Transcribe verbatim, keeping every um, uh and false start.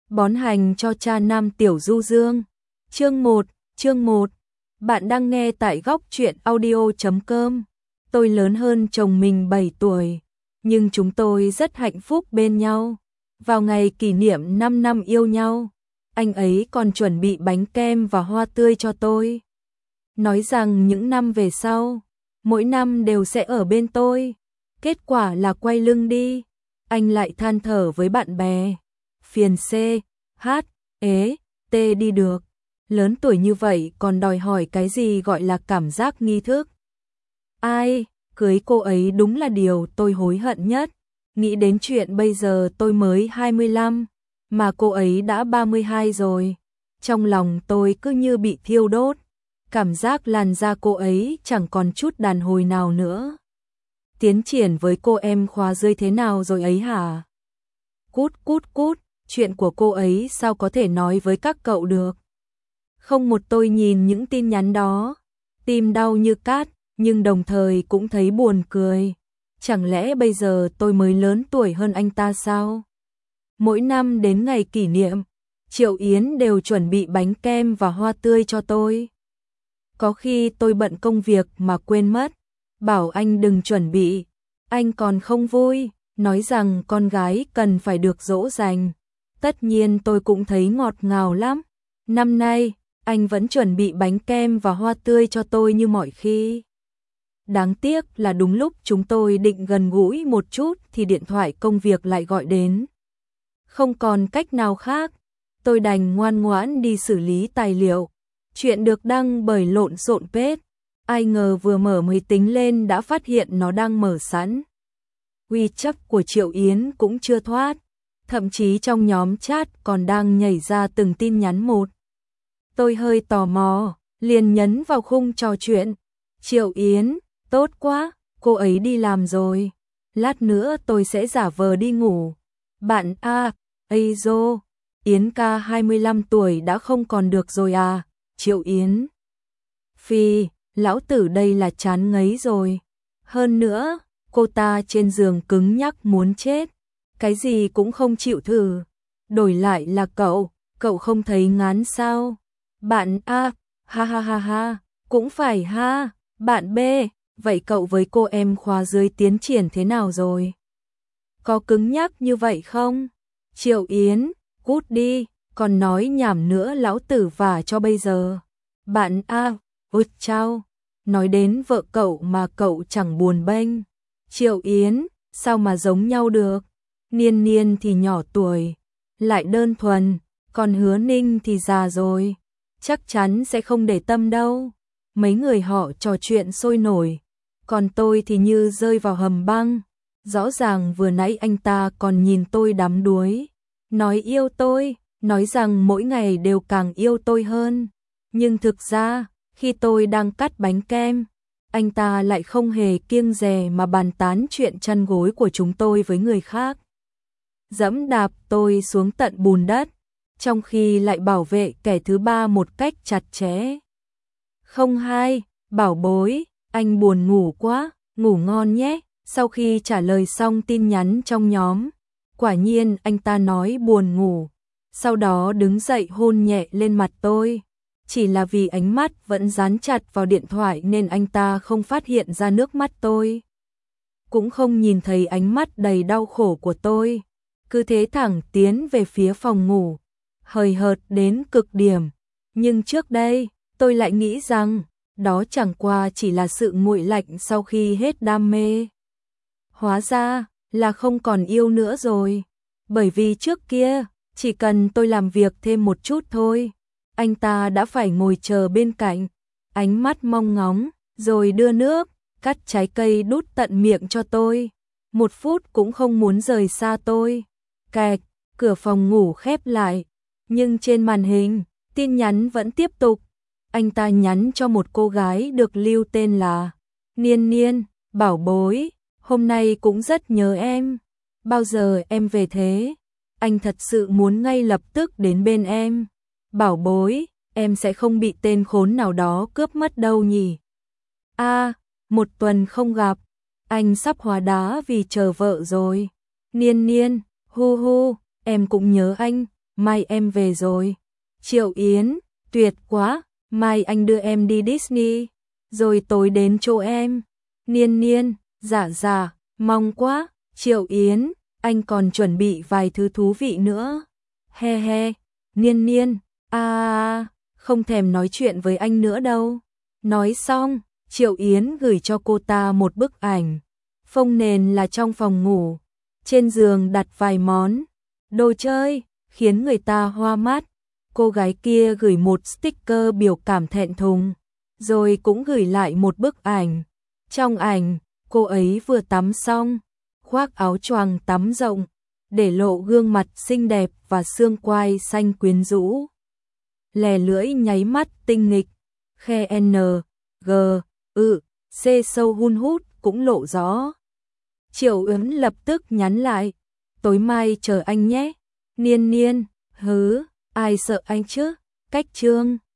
Bón hành cho cha nam Tiểu Du Dương. Chương một, chương một. Bạn đang nghe tại góc truyện audio chấm com. Tôi lớn hơn chồng mình bảy tuổi, nhưng chúng tôi rất hạnh phúc bên nhau. Vào ngày kỷ niệm năm năm yêu nhau, anh ấy còn chuẩn bị bánh kem và hoa tươi cho tôi. Nói rằng những năm về sau, mỗi năm đều sẽ ở bên tôi. Kết quả là quay lưng đi, anh lại than thở với bạn bè. Phiền C, H, ế, T đi được. Lớn tuổi như vậy còn đòi hỏi cái gì gọi là cảm giác nghi thức. Ai, cưới cô ấy đúng là điều tôi hối hận nhất. Nghĩ đến chuyện bây giờ tôi mới hai mươi lăm, mà cô ấy đã ba mươi hai rồi. Trong lòng tôi cứ như bị thiêu đốt. Cảm giác làn da cô ấy chẳng còn chút đàn hồi nào nữa. Tiến triển với cô em khóa dưới thế nào rồi ấy hả? Cút cút cút, chuyện của cô ấy sao có thể nói với các cậu được? Không một tôi nhìn những tin nhắn đó, tim đau như cát, nhưng đồng thời cũng thấy buồn cười. Chẳng lẽ bây giờ tôi mới lớn tuổi hơn anh ta sao? Mỗi năm đến ngày kỷ niệm, Triệu Yến đều chuẩn bị bánh kem và hoa tươi cho tôi. Có khi tôi bận công việc mà quên mất, bảo anh đừng chuẩn bị. Anh còn không vui, nói rằng con gái cần phải được dỗ dành. Tất nhiên tôi cũng thấy ngọt ngào lắm. Năm nay, anh vẫn chuẩn bị bánh kem và hoa tươi cho tôi như mọi khi. Đáng tiếc là đúng lúc chúng tôi định gần gũi một chút thì điện thoại công việc lại gọi đến. Không còn cách nào khác, tôi đành ngoan ngoãn đi xử lý tài liệu. Chuyện được đăng bởi lộn xộn page. Ai ngờ vừa mở máy tính lên đã phát hiện nó đang mở sẵn. WeChat của Triệu Yến cũng chưa thoát, thậm chí trong nhóm chat còn đang nhảy ra từng tin nhắn một. Tôi hơi tò mò, liền nhấn vào khung trò chuyện. Triệu Yến, tốt quá, cô ấy đi làm rồi. Lát nữa tôi sẽ giả vờ đi ngủ. Bạn A, Azo, Yến ca hai mươi lăm tuổi đã không còn được rồi à? Triệu Yến. Phi, lão tử đây là chán ngấy rồi. Hơn nữa, cô ta trên giường cứng nhắc muốn chết. Cái gì cũng không chịu thử. Đổi lại là cậu, cậu không thấy ngán sao? Bạn A, ha ha ha ha, cũng phải ha. Bạn B, vậy cậu với cô em khóa dưới tiến triển thế nào rồi? Có cứng nhắc như vậy không? Triệu Yến, cút đi, còn nói nhảm nữa lão tử vả cho bây giờ. Bạn A, ôi chao, nói đến vợ cậu mà cậu chẳng buồn bênh. Triệu Yến, sao mà giống nhau được? Niên Niên thì nhỏ tuổi, lại đơn thuần, còn Hứa Ninh thì già rồi. Chắc chắn sẽ không để tâm đâu. Mấy người họ trò chuyện sôi nổi, còn tôi thì như rơi vào hầm băng. Rõ ràng vừa nãy anh ta còn nhìn tôi đắm đuối, nói yêu tôi, nói rằng mỗi ngày đều càng yêu tôi hơn. Nhưng thực ra, khi tôi đang cắt bánh kem, anh ta lại không hề kiêng dè mà bàn tán chuyện chăn gối của chúng tôi với người khác. Dẫm đạp tôi xuống tận bùn đất, trong khi lại bảo vệ kẻ thứ ba một cách chặt chẽ. Không hai, bảo bối, anh buồn ngủ quá, ngủ ngon nhé. Sau khi trả lời xong tin nhắn trong nhóm, quả nhiên anh ta nói buồn ngủ. Sau đó đứng dậy hôn nhẹ lên mặt tôi. Chỉ là vì ánh mắt vẫn dán chặt vào điện thoại nên anh ta không phát hiện ra nước mắt tôi. Cũng không nhìn thấy ánh mắt đầy đau khổ của tôi. Cứ thế thẳng tiến về phía phòng ngủ, hời hợt đến cực điểm. Nhưng trước đây, tôi lại nghĩ rằng, đó chẳng qua chỉ là sự nguội lạnh sau khi hết đam mê. Hóa ra, là không còn yêu nữa rồi. Bởi vì trước kia, chỉ cần tôi làm việc thêm một chút thôi, anh ta đã phải ngồi chờ bên cạnh, ánh mắt mong ngóng, rồi đưa nước, cắt trái cây đút tận miệng cho tôi. Một phút cũng không muốn rời xa tôi. Cạch, cửa phòng ngủ khép lại, nhưng trên màn hình, tin nhắn vẫn tiếp tục. Anh ta nhắn cho một cô gái được lưu tên là Niên Niên, bảo bối, hôm nay cũng rất nhớ em. Bao giờ em về thế? Anh thật sự muốn ngay lập tức đến bên em. Bảo bối, em sẽ không bị tên khốn nào đó cướp mất đâu nhỉ? A, à, một tuần không gặp, anh sắp hóa đá vì chờ vợ rồi. Niên Niên, hu hu, em cũng nhớ anh, mai em về rồi. Triệu Yến, tuyệt quá, mai anh đưa em đi Disney, rồi tối đến chỗ em. Niên Niên, dạ dạ, mong quá. Triệu Yến, anh còn chuẩn bị vài thứ thú vị nữa. He he, Niên Niên, à, không thèm nói chuyện với anh nữa đâu. Nói xong, Triệu Yến gửi cho cô ta một bức ảnh. Phông nền là trong phòng ngủ, trên giường đặt vài món đồ chơi, khiến người ta hoa mắt. Cô gái kia gửi một sticker biểu cảm thẹn thùng, rồi cũng gửi lại một bức ảnh. Trong ảnh, cô ấy vừa tắm xong, khoác áo choàng tắm rộng, để lộ gương mặt xinh đẹp và xương quai xanh quyến rũ. Lè lưỡi nháy mắt tinh nghịch, khe N, G, ự, C sâu hun hút cũng lộ rõ. Triệu Yến lập tức nhắn lại, tối mai chờ anh nhé. Niên Niên, hứ, ai sợ anh chứ, cách chương.